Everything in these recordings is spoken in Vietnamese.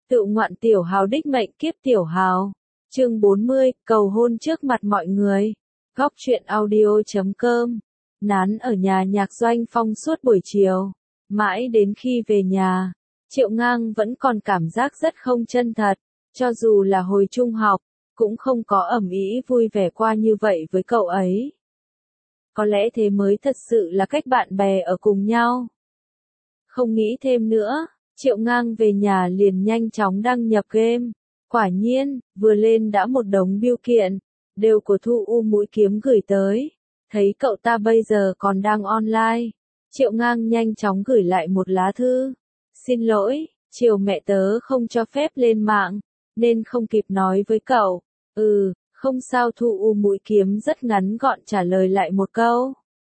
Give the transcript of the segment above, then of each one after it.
Tự ngoạn tiểu hào đích mệnh kiếp tiểu hào. Chương 40, cầu hôn trước mặt mọi người. Góc truyện audio.com. Nán ở nhà nhạc Doanh Phong suốt buổi chiều. Mãi đến khi về nhà, Triệu Ngang vẫn còn cảm giác rất không chân thật. Cho dù là hồi trung học, cũng không có ầm ĩ vui vẻ qua như vậy với cậu ấy. Có lẽ thế mới thật sự là cách bạn bè ở cùng nhau. Không nghĩ thêm nữa, Triệu Ngang về nhà liền nhanh chóng đăng nhập game. Quả nhiên, vừa lên đã một đống bưu kiện, đều của Thu U Mũi Kiếm gửi tới. Thấy cậu ta bây giờ còn đang online, Triệu Ngang nhanh chóng gửi lại một lá thư. Xin lỗi, chiều mẹ tớ không cho phép lên mạng, nên không kịp nói với cậu. Không sao. Thu U Mũi Kiếm rất ngắn gọn trả lời lại một câu.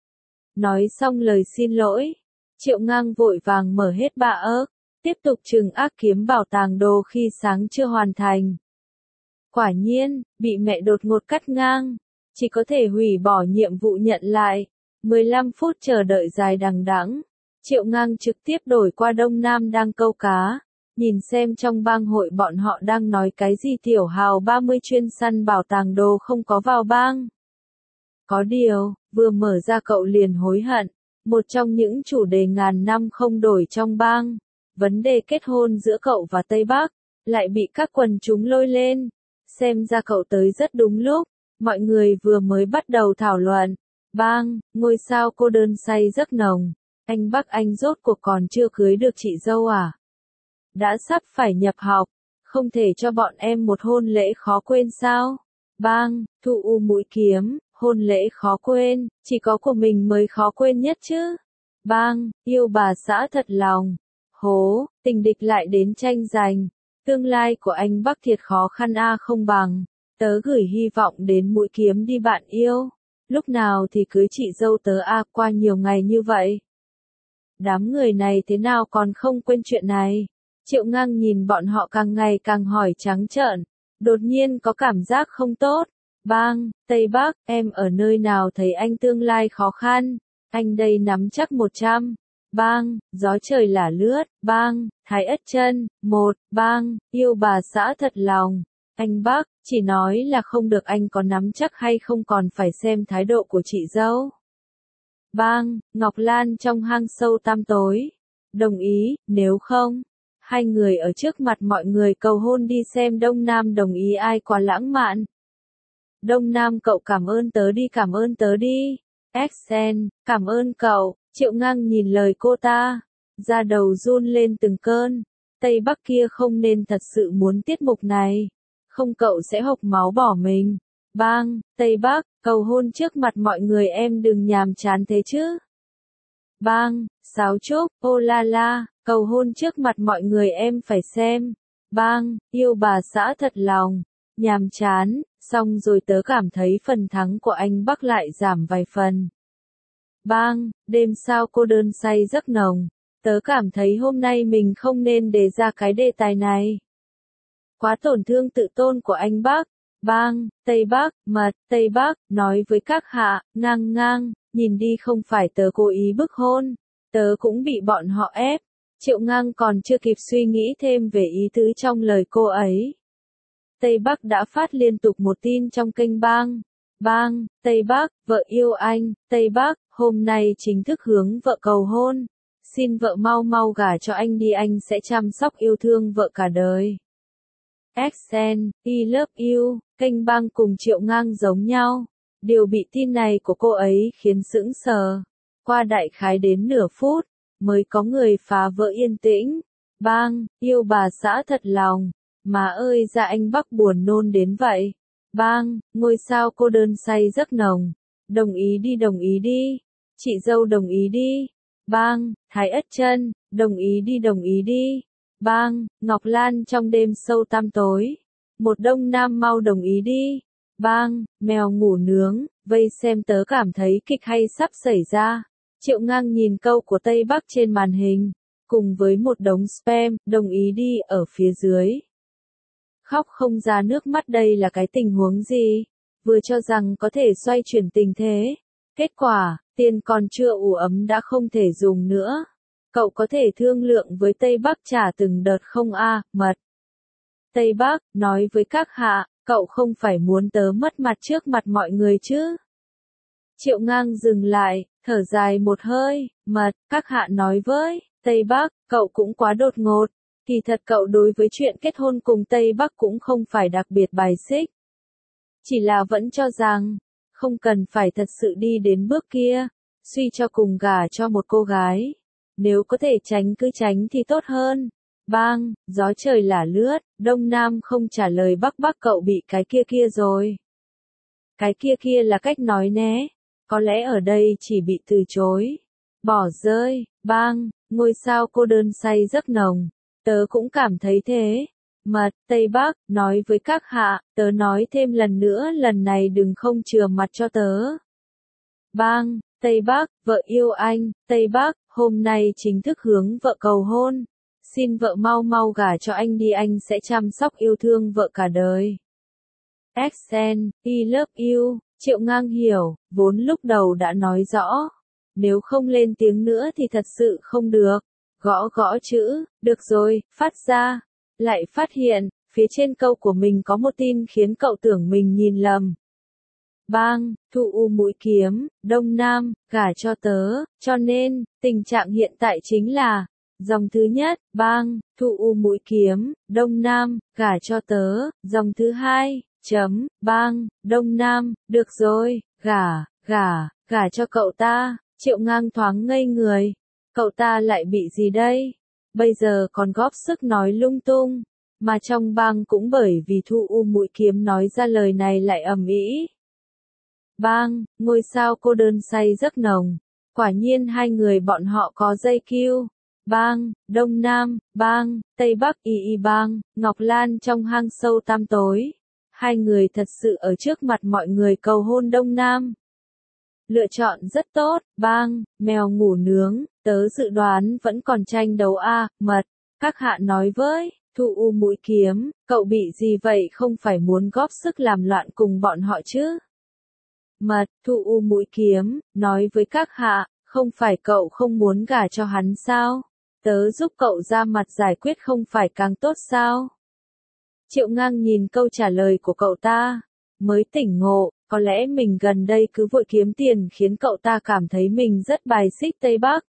Nói xong lời xin lỗi, Triệu Ngang vội vàng mở hết bạ ớt, tiếp tục trừng ác kiếm bảo tàng đồ khi sáng chưa hoàn thành. Quả nhiên, bị mẹ đột ngột cắt ngang, chỉ có thể hủy bỏ nhiệm vụ nhận lại. 15 phút chờ đợi dài đằng đẵng, Triệu Ngang trực tiếp đổi qua Đông Nam đang câu cá, nhìn xem trong bang hội bọn họ đang nói cái gì. Tiểu hào 30 chuyên săn bảo tàng đồ không có vào bang. Có điều, vừa mở ra cậu liền hối hận, một trong những chủ đề ngàn năm không đổi trong bang, vấn đề kết hôn giữa cậu và Tây Bắc, lại bị các quần chúng lôi lên. Xem ra cậu tới rất đúng lúc, mọi người vừa mới bắt đầu thảo luận. Bang, ngôi sao cô đơn say giấc nồng, anh Bắc anh rốt cuộc còn chưa cưới được chị dâu à? Đã sắp phải nhập học, không thể cho bọn em một hôn lễ khó quên sao? Bang, Thu U Mũi Kiếm, hôn lễ khó quên, chỉ có của mình mới khó quên nhất chứ. Bang, yêu bà xã thật lòng. Hố, tình địch lại đến tranh giành. Tương lai của anh Bắc thiệt khó khăn không bằng. Tớ gửi hy vọng đến Mũi Kiếm đi bạn yêu. Lúc nào thì cưới chị dâu tớ qua nhiều ngày như vậy. Đám người này thế nào còn không quên chuyện này. Triệu Ngang nhìn bọn họ càng ngày càng hỏi trắng trợn, đột nhiên có cảm giác không tốt. Bang, Tây Bắc, em ở nơi nào thấy anh tương lai khó khăn, anh đây nắm chắc 100. Bang, gió trời là lướt. Bang, Thái Ất Chân, 1. Bang, yêu bà xã thật lòng. Anh Bắc, chỉ nói là không được, anh có nắm chắc hay không còn phải xem thái độ của chị dâu. Bang, Ngọc Lan trong hang sâu tăm tối. Đồng ý, nếu không, hai người ở trước mặt mọi người cầu hôn đi xem Đông Nam đồng ý ai quá lãng mạn. Đông Nam cậu cảm ơn tớ đi, cảm ơn tớ đi. Exen, cảm ơn cậu. Triệu Ngang nhìn lời cô ta, da đầu run lên từng cơn. Tây Bắc kia không nên thật sự muốn tiết mục này, không cậu sẽ hộc máu bỏ mình. Bang, Tây Bắc, cầu hôn trước mặt mọi người em đừng nhàm chán thế chứ. Bang, Sáo Trúc, ô la la, cầu hôn trước mặt mọi người em phải xem. Bang, yêu bà xã thật lòng. Nhàm chán, xong rồi tớ cảm thấy phần thắng của anh Bắc lại giảm vài phần. Bang, đêm sao cô đơn say giấc nồng. Tớ cảm thấy hôm nay mình không nên đề ra cái đề tài này. Quá tổn thương tự tôn của anh Bắc. Bang, Tây Bắc, mật, Tây Bắc, nói với các hạ, Ngang Ngang, nhìn đi không phải tớ cố ý bức hôn, tớ cũng bị bọn họ ép. Triệu Ngang còn chưa kịp suy nghĩ thêm về ý tứ trong lời cô ấy. Tây Bắc đã phát liên tục một tin trong kênh Bang. Bang, Tây Bắc, vợ yêu anh. Tây Bắc, hôm nay chính thức hướng vợ cầu hôn. Xin vợ mau mau gả cho anh đi, anh sẽ chăm sóc yêu thương vợ cả đời. Exen, I love you. Kênh Bang cùng Triệu Ngang giống nhau. Điều bị tin này của cô ấy khiến sững sờ. Qua đại khái đến nửa phút, mới có người phá vỡ yên tĩnh. Bang, yêu bà xã thật lòng. Má ơi ra anh Bắc buồn nôn đến vậy. Bang, ngôi sao cô đơn say giấc nồng. Đồng ý đi, đồng ý đi. Chị dâu đồng ý đi. Bang, Thái Ất Chân, đồng ý đi, đồng ý đi. Bang, Ngọc Lan trong đêm sâu tăm tối. Một Đông Nam mau đồng ý đi. Bang, mèo ngủ nướng, vây xem tớ cảm thấy kịch hay sắp xảy ra. Triệu Ngang nhìn câu của Tây Bắc trên màn hình, cùng với một đống spam, đồng ý đi ở phía dưới. Khóc không ra nước mắt, đây là cái tình huống gì? Vừa cho rằng có thể xoay chuyển tình thế. Kết quả, tiền còn chưa ủ ấm đã không thể dùng nữa. Cậu có thể thương lượng với Tây Bắc trả từng đợt không mật. Tây Bắc, nói với các hạ, cậu không phải muốn tớ mất mặt trước mặt mọi người chứ? Triệu Ngang dừng lại, thở dài một hơi, mật, các hạ nói với, Tây Bắc, cậu cũng quá đột ngột. Kỳ thật cậu đối với chuyện kết hôn cùng Tây Bắc cũng không phải đặc biệt bài xích. Chỉ là vẫn cho rằng, không cần phải thật sự đi đến bước kia, suy cho cùng gả cho một cô gái. Nếu có thể tránh cứ tránh thì tốt hơn. Bang, gió trời lả lướt, Đông Nam không trả lời Bắc Bắc cậu bị cái kia kia rồi. Cái kia kia là cách nói né. Có lẽ ở đây chỉ bị từ chối. Bỏ rơi, bang, ngôi sao cô đơn say giấc nồng. Tớ cũng cảm thấy thế. Mật, Tây Bắc, nói với các hạ, tớ nói thêm lần nữa lần này đừng không chừa mặt cho tớ. Bang, Tây Bắc, vợ yêu anh, Tây Bắc, hôm nay chính thức hướng vợ cầu hôn. Xin vợ mau mau gả cho anh đi, anh sẽ chăm sóc yêu thương vợ cả đời. XN, I love you, Triệu Ngang hiểu, vốn lúc đầu đã nói rõ. Nếu không lên tiếng nữa thì thật sự không được. Gõ gõ chữ, được rồi, phát ra. Lại phát hiện, phía trên câu của mình có một tin khiến cậu tưởng mình nhìn lầm. Bang, Thu U mũi kiếm, Đông Nam, gả cho tớ, cho nên, tình trạng hiện tại chính là, dòng thứ nhất, bang, Thu U mũi kiếm, Đông Nam, gả cho tớ, dòng thứ hai, bang, Đông Nam, được rồi, gả cho cậu ta, Triệu Ngang thoáng ngây người. Cậu ta lại bị gì đây? Bây giờ còn góp sức nói lung tung, mà trong bang cũng bởi vì Thu U mũi kiếm nói ra lời này lại ầm ĩ. Bang, ngôi sao cô đơn say giấc nồng. Quả nhiên hai người bọn họ có dây kiu. Bang, Đông Nam, bang, Tây Bắc y bang, Ngọc Lan trong hang sâu tăm tối. Hai người thật sự ở trước mặt mọi người cầu hôn Đông Nam. Lựa chọn rất tốt, bang, mèo ngủ nướng, tớ dự đoán vẫn còn tranh đấu mật, các hạ nói với, Thu U mũi kiếm, cậu bị gì vậy, không phải muốn góp sức làm loạn cùng bọn họ chứ? Mật, Thu U mũi kiếm, nói với các hạ, không phải cậu không muốn gả cho hắn sao? Tớ giúp cậu ra mặt giải quyết không phải càng tốt sao? Triệu Ngang nhìn câu trả lời của cậu ta, mới tỉnh ngộ, có lẽ mình gần đây cứ vội kiếm tiền khiến cậu ta cảm thấy mình rất bài xích Tây Bắc.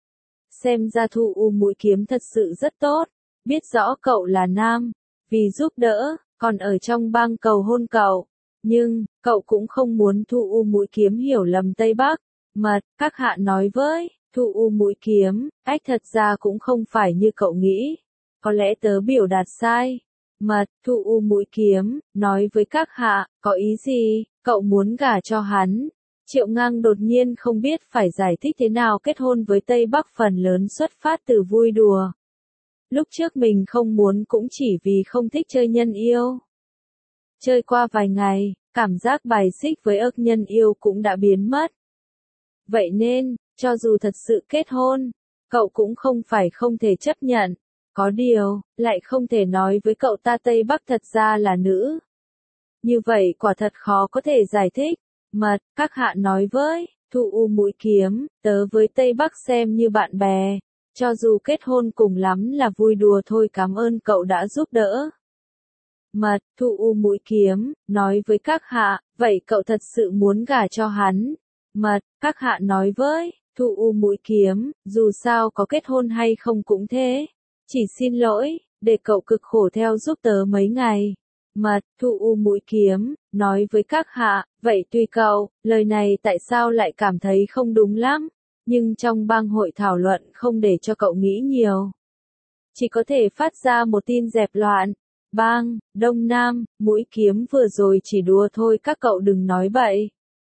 Xem ra Thu U mũi kiếm thật sự rất tốt, biết rõ cậu là nam, vì giúp đỡ, còn ở trong bang cầu hôn cậu. Nhưng, cậu cũng không muốn Thu U mũi kiếm hiểu lầm Tây Bắc. Mật, các hạ nói với, Thu U mũi kiếm, ách thật ra cũng không phải như cậu nghĩ. Có lẽ tớ biểu đạt sai. Mật, Thu U mũi kiếm, nói với các hạ, có ý gì, cậu muốn gả cho hắn. Triệu Ngang đột nhiên không biết phải giải thích thế nào, kết hôn với Tây Bắc phần lớn xuất phát từ vui đùa. Lúc trước mình không muốn cũng chỉ vì không thích chơi nhân yêu. Chơi qua vài ngày, cảm giác bài xích với ức nhân yêu cũng đã biến mất. Vậy nên, cho dù thật sự kết hôn, cậu cũng không phải không thể chấp nhận. Có điều, lại không thể nói với cậu ta Tây Bắc thật ra là nữ. Như vậy quả thật khó có thể giải thích. Mật, các hạ nói với, Thu U mũi kiếm, tớ với Tây Bắc xem như bạn bè. Cho dù kết hôn cùng lắm là vui đùa thôi, cảm ơn cậu đã giúp đỡ. Mật, Thu U mũi kiếm, nói với các hạ, vậy cậu thật sự muốn gả cho hắn. Mật, các hạ nói với, Thu U mũi kiếm, dù sao có kết hôn hay không cũng thế. Chỉ xin lỗi, để cậu cực khổ theo giúp tớ mấy ngày. Mật, Thu U mũi kiếm, nói với các hạ, vậy tùy cậu, lời này tại sao lại cảm thấy không đúng lắm, nhưng trong bang hội thảo luận không để cho cậu nghĩ nhiều. Chỉ có thể phát ra một tin dẹp loạn. Bang, Đông Nam, mũi kiếm vừa rồi chỉ đùa thôi, các cậu đừng nói bậy.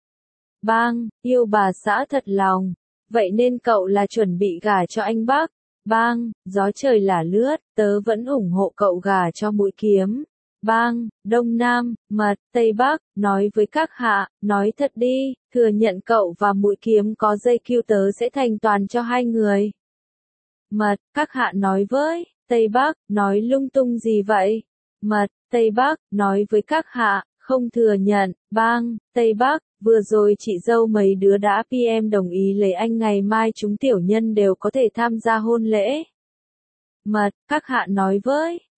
Bang, yêu bà xã thật lòng, vậy nên cậu là chuẩn bị gả cho anh Bắc. Bang, gió trời lả lướt, tớ vẫn ủng hộ cậu gả cho mũi kiếm. Bang, Đông Nam, Mật, Tây Bắc, nói với các hạ, nói thật đi, thừa nhận cậu và mũi kiếm có dây kiu, tớ sẽ thành toàn cho hai người. Mật, các hạ nói với, Tây Bắc, nói lung tung gì vậy? Mật, Tây Bắc, nói với các hạ, không thừa nhận. Bang, Tây Bắc, vừa rồi chị dâu mấy đứa đã PM đồng ý lấy anh, ngày mai chúng tiểu nhân đều có thể tham gia hôn lễ. Mật, các hạ nói với,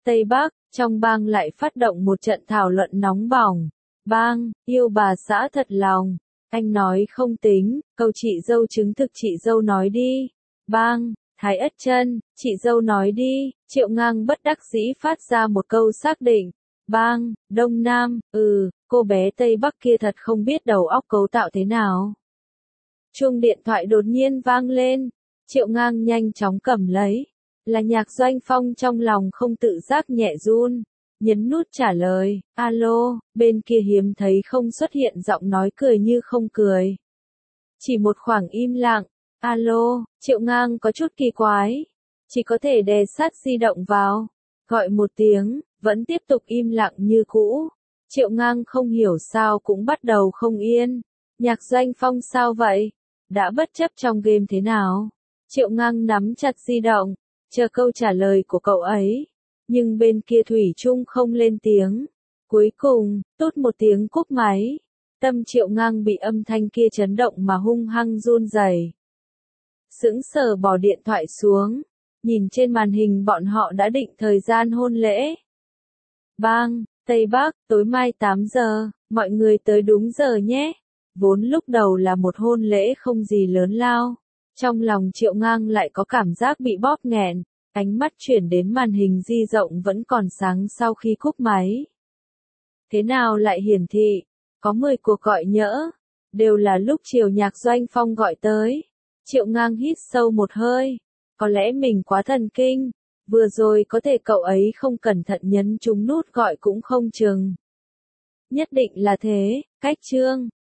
Tây Bắc, trong bang lại phát động một trận thảo luận nóng bỏng. Bang, yêu bà xã thật lòng. Anh nói không tính, câu chị dâu chứng thực chị dâu nói đi. Bang, Thái Ất Chân, chị dâu nói đi. Triệu Ngang bất đắc dĩ phát ra một câu xác định. Bang, Đông Nam, cô bé Tây Bắc kia thật không biết đầu óc cấu tạo thế nào. Chuông điện thoại đột nhiên vang lên. Triệu Ngang nhanh chóng cầm lấy. Là Nhạc Doanh Phong, trong lòng không tự giác nhẹ run. Nhấn nút trả lời. Alo, bên kia hiếm thấy không xuất hiện giọng nói cười như không cười. Chỉ một khoảng im lặng. Alo, Triệu Ngang có chút kỳ quái. Chỉ có thể đè sát di động vào. Gọi một tiếng, vẫn tiếp tục im lặng như cũ. Triệu Ngang không hiểu sao cũng bắt đầu không yên. Nhạc Doanh Phong sao vậy? Đã bất chấp trong game thế nào? Triệu Ngang nắm chặt di động, chờ câu trả lời của cậu ấy. Nhưng bên kia thủy chung không lên tiếng. Cuối cùng, tút một tiếng cúp máy. Tâm Triệu Ngang bị âm thanh kia chấn động mà hung hăng run rẩy. Sững sờ bỏ điện thoại xuống. Nhìn trên màn hình bọn họ đã định thời gian hôn lễ. Bang, Tây Bắc, tối mai 8 giờ, mọi người tới đúng giờ nhé. Vốn lúc đầu là một hôn lễ không gì lớn lao. Trong lòng Triệu Ngang lại có cảm giác bị bóp nghẹn. Ánh mắt chuyển đến màn hình di động vẫn còn sáng sau khi cúp máy. Thế nào lại hiển thị? Có 10 cuộc gọi nhỡ. Đều là lúc chiều Nhạc Doanh Phong gọi tới. Triệu Ngang hít sâu một hơi. Có lẽ mình quá thần kinh. Vừa rồi có thể cậu ấy không cẩn thận nhấn trúng nút gọi cũng không chừng. Nhất định là thế, cách chương.